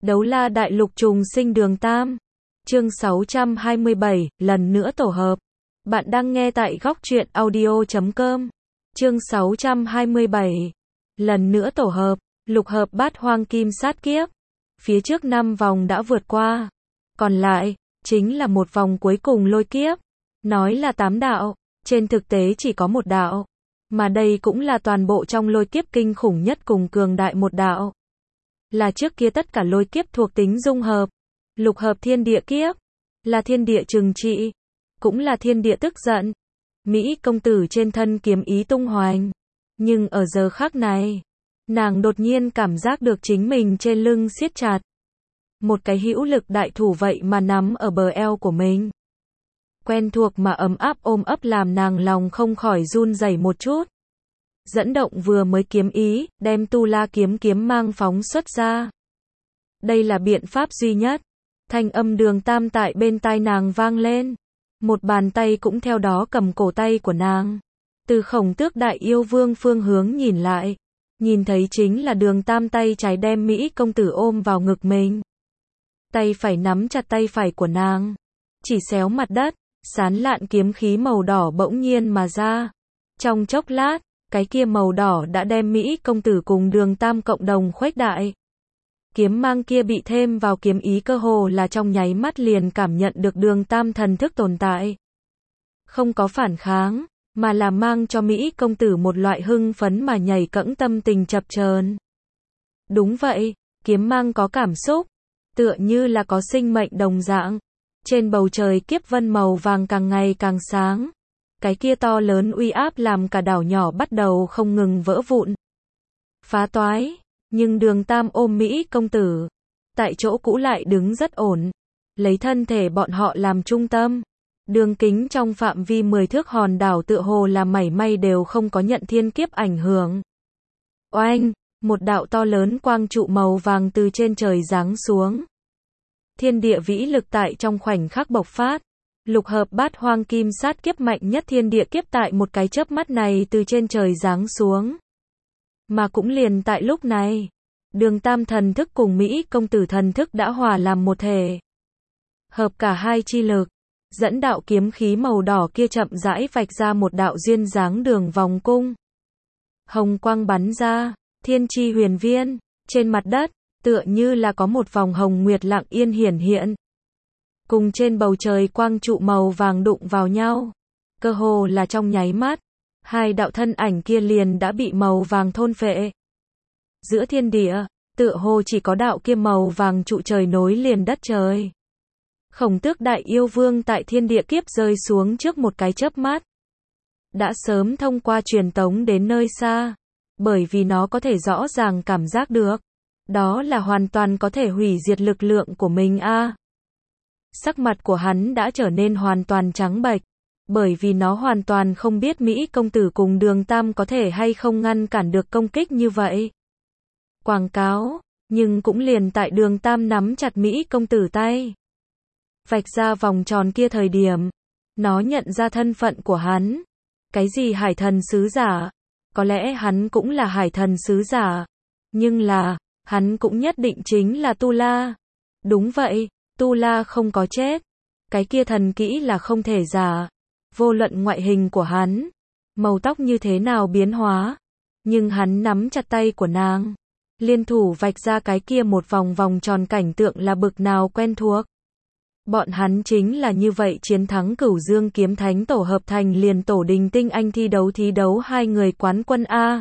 Đấu la đại lục trùng sinh đường Tam. Chương 627, lần nữa tổ hợp. Bạn đang nghe tại góc truyện audio.com. Chương 627, lần nữa tổ hợp. Lục hợp bát hoang kim sát kiếp. Phía trước 5 vòng đã vượt qua. Còn lại, chính là một vòng cuối cùng lôi kiếp. Nói là 8 đạo, trên thực tế chỉ có một đạo. Mà đây cũng là toàn bộ trong lôi kiếp kinh khủng nhất cùng cường đại một đạo. Là trước kia tất cả lôi kiếp thuộc tính dung hợp. Lục hợp thiên địa kiếp. Là thiên địa trừng trị. Cũng là thiên địa tức giận. Mỹ công tử trên thân kiếm ý tung hoành. Nhưng ở giờ khắc này, nàng đột nhiên cảm giác được chính mình trên lưng siết chặt. Một cái hữu lực đại thủ vậy mà nắm ở bờ eo của mình. Quen thuộc mà ấm áp ôm ấp làm nàng lòng không khỏi run rẩy một chút. Dẫn động vừa mới kiếm ý, đem tu la kiếm mang phóng xuất ra. Đây là biện pháp duy nhất. Thanh âm đường Tam tại bên tai nàng vang lên. Một bàn tay cũng theo đó cầm cổ tay của nàng. Từ Khổng Tước đại yêu vương phương hướng nhìn lại. Nhìn thấy chính là đường Tam tay trái đem Mỹ công tử ôm vào ngực mình. Tay phải nắm chặt tay phải của nàng. Chỉ xéo mặt đất, sán lạn kiếm khí màu đỏ bỗng nhiên mà ra. Trong chốc lát, cái kia màu đỏ đã đem Mỹ công tử cùng đường Tam cộng đồng khuếch đại. Kiếm mang kia bị thêm vào kiếm ý cơ hồ là trong nháy mắt liền cảm nhận được đường Tam thần thức tồn tại. Không có phản kháng, mà là mang cho Mỹ công tử một loại hưng phấn mà nhảy cẫng tâm tình chập chờn. Đúng vậy, kiếm mang có cảm xúc, tựa như là có sinh mệnh đồng dạng. Trên bầu trời kiếp vân màu vàng càng ngày càng sáng. Cái kia to lớn uy áp làm cả đảo nhỏ bắt đầu không ngừng vỡ vụn. Phá toái, nhưng đường Tam ôm Mỹ công tử. Tại chỗ cũ lại đứng rất ổn. Lấy thân thể bọn họ làm trung tâm. Đường kính trong phạm vi 10 thước hòn đảo tựa hồ là mảy may đều không có nhận thiên kiếp ảnh hưởng. Oanh, một đạo to lớn quang trụ màu vàng từ trên trời giáng xuống. Thiên địa vĩ lực tại trong khoảnh khắc bộc phát. Lục hợp bát hoang kim sát kiếp mạnh nhất thiên địa kiếp tại một cái chớp mắt này từ trên trời giáng xuống. Mà cũng liền tại lúc này, đường Tam thần thức cùng Mỹ công tử thần thức đã hòa làm một thể. Hợp cả hai chi lực, dẫn đạo kiếm khí màu đỏ kia chậm rãi vạch ra một đạo duyên dáng đường vòng cung. Hồng quang bắn ra, thiên chi huyền viên, trên mặt đất, tựa như là có một vòng hồng nguyệt lặng yên hiển hiện. Cùng trên bầu trời quang trụ màu vàng đụng vào nhau. Cơ hồ là trong nháy mắt, hai đạo thân ảnh kia liền đã bị màu vàng thôn phệ. Giữa thiên địa, tựa hồ chỉ có đạo kia màu vàng trụ trời nối liền đất trời. Khổng Tước đại yêu vương tại thiên địa kiếp rơi xuống trước một cái chớp mắt. Đã sớm thông qua truyền tống đến nơi xa. Bởi vì nó có thể rõ ràng cảm giác được. Đó là hoàn toàn có thể hủy diệt lực lượng của mình a. Sắc mặt của hắn đã trở nên hoàn toàn trắng bệch. Bởi vì nó hoàn toàn không biết Mỹ công tử cùng đường Tam có thể hay không ngăn cản được công kích như vậy. Quảng cáo, nhưng cũng liền tại đường Tam nắm chặt Mỹ công tử tay. Vạch ra vòng tròn kia thời điểm. Nó nhận ra thân phận của hắn. Cái gì hải thần sứ giả? Có lẽ hắn cũng là hải thần sứ giả. Nhưng là, hắn cũng nhất định chính là Tu La. Đúng vậy, Tu La không có chết. Cái kia thần kỹ là không thể giả. Vô luận ngoại hình của hắn, màu tóc như thế nào biến hóa. Nhưng hắn nắm chặt tay của nàng. Liên thủ vạch ra cái kia một vòng tròn cảnh tượng là bực nào quen thuộc. Bọn hắn chính là như vậy chiến thắng Cửu Dương kiếm thánh tổ hợp thành liền tổ đình tinh anh thi đấu hai người quán quân A.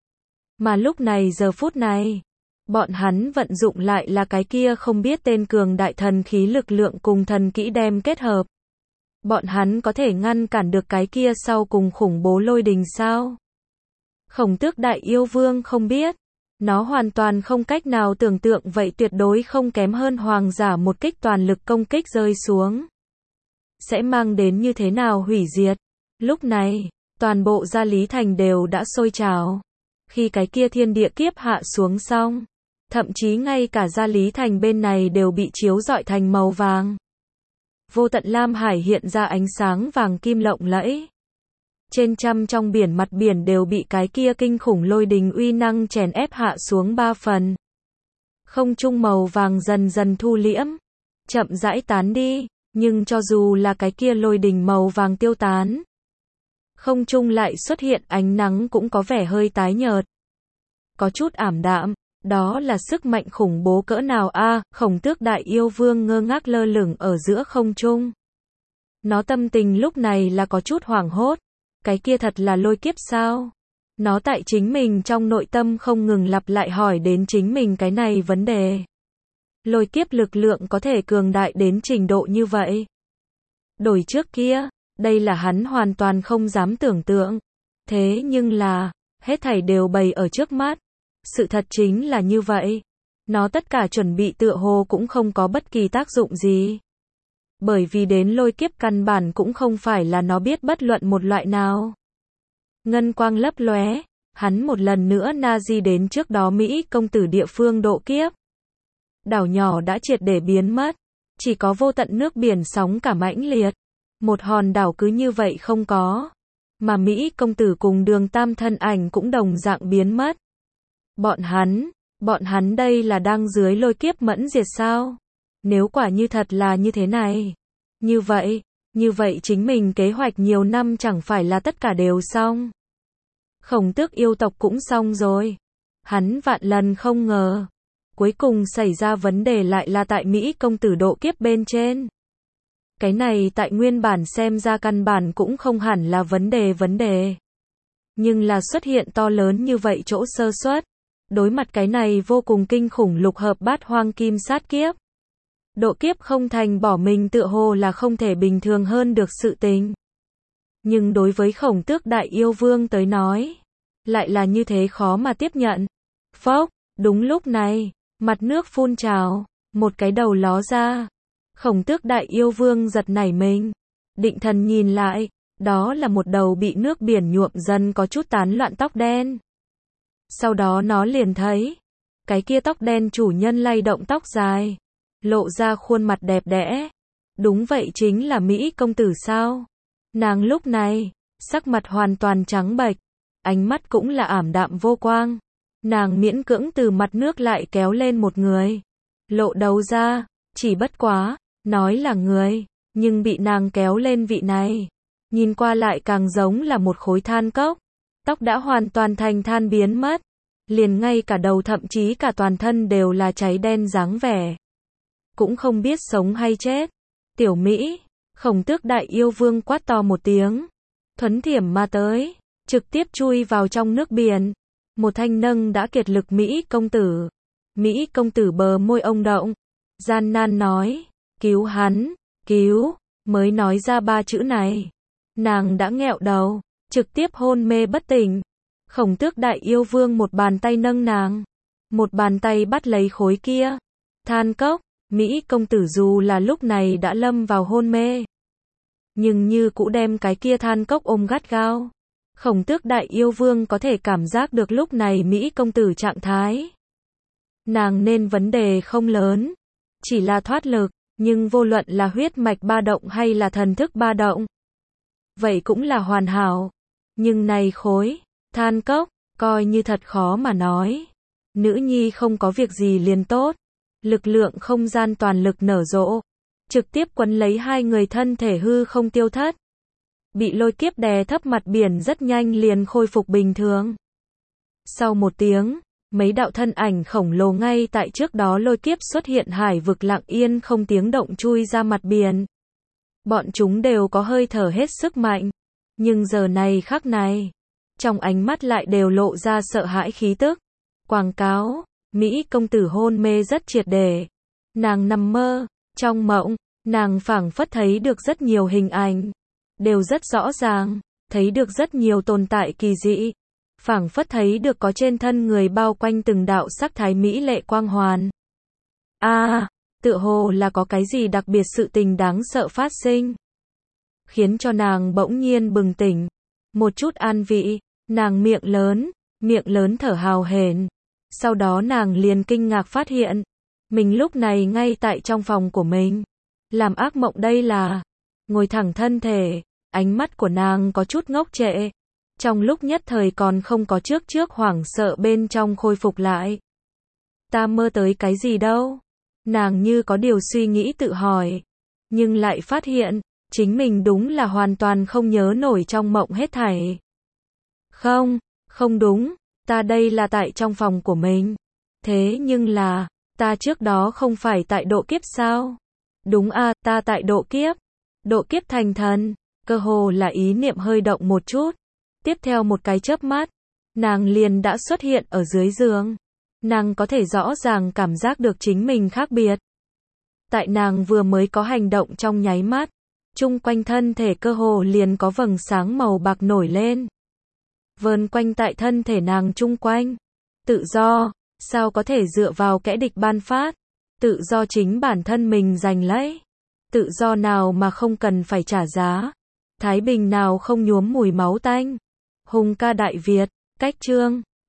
Mà lúc này giờ phút này, bọn hắn vận dụng lại là cái kia không biết tên cường đại thần khí lực lượng cùng thần kỹ đem kết hợp. Bọn hắn có thể ngăn cản được cái kia sau cùng khủng bố lôi đình sao? Khổng Tước đại yêu vương không biết. Nó hoàn toàn không cách nào tưởng tượng vậy tuyệt đối không kém hơn hoàng giả một kích toàn lực công kích rơi xuống. Sẽ mang đến như thế nào hủy diệt. Lúc này, toàn bộ Gia Lý Thành đều đã sôi trào. Khi cái kia thiên địa kiếp hạ xuống xong, thậm chí ngay cả Gia Lý Thành bên này đều bị chiếu rọi thành màu vàng. Vô tận lam hải hiện ra ánh sáng vàng kim lộng lẫy. Trên trăm trong biển mặt biển đều bị cái kia kinh khủng lôi đình uy năng chèn ép hạ xuống 3 phần. Không trung màu vàng dần dần thu liễm, chậm rãi tán đi, nhưng cho dù là cái kia lôi đình màu vàng tiêu tán, không trung lại xuất hiện ánh nắng cũng có vẻ hơi tái nhợt, có chút ảm đạm. Đó là sức mạnh khủng bố cỡ nào a? Khổng Tước Đại Yêu Vương ngơ ngác lơ lửng ở giữa không trung. Nó tâm tình lúc này là có chút hoảng hốt. Cái kia thật là lôi kiếp sao? Nó tại chính mình trong nội tâm không ngừng lặp lại hỏi đến chính mình cái này vấn đề. Lôi kiếp lực lượng có thể cường đại đến trình độ như vậy. Đổi trước kia, đây là hắn hoàn toàn không dám tưởng tượng. Thế nhưng là, hết thảy đều bày ở trước mắt. Sự thật chính là như vậy. Nó tất cả chuẩn bị tựa hồ cũng không có bất kỳ tác dụng gì. Bởi vì đến lôi kiếp căn bản cũng không phải là nó biết bất luận một loại nào. Ngân quang lấp lóe, hắn một lần nữa na di đến trước đó Mỹ công tử địa phương độ kiếp. Đảo nhỏ đã triệt để biến mất, chỉ có vô tận nước biển sóng cả mãnh liệt. Một hòn đảo cứ như vậy không có. Mà Mỹ công tử cùng Đường Tam thân ảnh cũng đồng dạng biến mất. Bọn hắn đây là đang dưới lôi kiếp mẫn diệt sao? Nếu quả như thật là như thế này. Như vậy chính mình kế hoạch nhiều năm chẳng phải là tất cả đều xong. Khổng Tước yêu tộc cũng xong rồi. Hắn vạn lần không ngờ. Cuối cùng xảy ra vấn đề lại là tại Mỹ công tử độ kiếp bên trên. Cái này tại nguyên bản xem ra căn bản cũng không hẳn là vấn đề. Nhưng là xuất hiện to lớn như vậy chỗ sơ suất. Đối mặt cái này vô cùng kinh khủng lục hợp bát hoang kim sát kiếp. Độ kiếp không thành bỏ mình tựa hồ là không thể bình thường hơn được sự tình. Nhưng đối với Khổng Tước Đại Yêu Vương tới nói, lại là như thế khó mà tiếp nhận. Phốc, đúng lúc này, mặt nước phun trào, một cái đầu ló ra. Khổng Tước Đại Yêu Vương giật nảy mình, định thần nhìn lại, đó là một đầu bị nước biển nhuộm dần có chút tán loạn tóc đen. Sau đó nó liền thấy, cái kia tóc đen chủ nhân lay động tóc dài, lộ ra khuôn mặt đẹp đẽ. Đúng vậy chính là Mỹ công tử sao? Nàng lúc này, sắc mặt hoàn toàn trắng bệch, ánh mắt cũng là ảm đạm vô quang. Nàng miễn cưỡng từ mặt nước lại kéo lên một người, lộ đầu ra, chỉ bất quá, nói là người, nhưng bị nàng kéo lên vị này, nhìn qua lại càng giống là một khối than cốc. Tóc đã hoàn toàn thành than biến mất, liền ngay cả đầu thậm chí cả toàn thân đều là cháy đen dáng vẻ. Cũng không biết sống hay chết. Tiểu Mỹ, Khổng Tước Đại Yêu Vương quát to một tiếng, thuấn thiểm mà tới, trực tiếp chui vào trong nước biển. Một thanh nâng đã kiệt lực Mỹ công tử. Mỹ công tử bờ môi ông động, gian nan nói, cứu hắn, cứu, mới nói ra ba chữ này. Nàng đã nghẹo đầu, trực tiếp hôn mê bất tỉnh. Khổng Tước Đại Yêu Vương một bàn tay nâng nàng, một bàn tay bắt lấy khối kia than cốc. Mỹ công tử dù là lúc này đã lâm vào hôn mê, nhưng như cũ đem cái kia than cốc ôm gắt gao. Khổng Tước Đại Yêu Vương có thể cảm giác được lúc này Mỹ công tử trạng thái. Nàng nên vấn đề không lớn, chỉ là thoát lực, nhưng vô luận là huyết mạch ba động hay là thần thức ba động, vậy cũng là hoàn hảo. Nhưng này khối than cốc, coi như thật khó mà nói. Nữ nhi không có việc gì liền tốt. Lực lượng không gian toàn lực nở rộ, trực tiếp quấn lấy hai người thân thể hư không tiêu thất. Bị lôi kiếp đè thấp mặt biển rất nhanh liền khôi phục bình thường. Sau một tiếng, mấy đạo thân ảnh khổng lồ ngay tại trước đó lôi kiếp xuất hiện hải vực lặng yên không tiếng động chui ra mặt biển. Bọn chúng đều có hơi thở hết sức mạnh, nhưng giờ này khắc này, trong ánh mắt lại đều lộ ra sợ hãi khí tức. Quảng cáo, Mỹ công tử hôn mê rất triệt để. Nàng nằm mơ, trong mộng, nàng phảng phất thấy được rất nhiều hình ảnh, đều rất rõ ràng, thấy được rất nhiều tồn tại kỳ dị, phảng phất thấy được có trên thân người bao quanh từng đạo sắc thái mỹ lệ quang hoàn. Tựa hồ là có cái gì đặc biệt sự tình đáng sợ phát sinh, khiến cho nàng bỗng nhiên bừng tỉnh, một chút an vị, nàng miệng lớn thở hào hển. Sau đó nàng liền kinh ngạc phát hiện, mình lúc này ngay tại trong phòng của mình, làm ác mộng đây là, ngồi thẳng thân thể, ánh mắt của nàng có chút ngốc trệ, trong lúc nhất thời còn không có trước hoảng sợ bên trong khôi phục lại. Ta mơ tới cái gì đâu? Nàng như có điều suy nghĩ tự hỏi. Nhưng lại phát hiện, chính mình đúng là hoàn toàn không nhớ nổi trong mộng hết thảy. Không, không đúng, ta đây là tại trong phòng của mình. Thế nhưng là, ta trước đó không phải tại độ kiếp sao? Đúng à, ta tại độ kiếp. Độ kiếp thành thần, cơ hồ là ý niệm hơi động một chút. Tiếp theo một cái chớp mắt, nàng liền đã xuất hiện ở dưới giường. Nàng có thể rõ ràng cảm giác được chính mình khác biệt. Tại nàng vừa mới có hành động trong nháy mắt, chung quanh thân thể cơ hồ liền có vầng sáng màu bạc nổi lên. Vờn quanh tại thân thể nàng chung quanh. Tự do, sao có thể dựa vào kẻ địch ban phát? Tự do chính bản thân mình giành lấy. Tự do nào mà không cần phải trả giá? Thái bình nào không nhuốm mùi máu tanh? Hùng ca Đại Việt, cách chương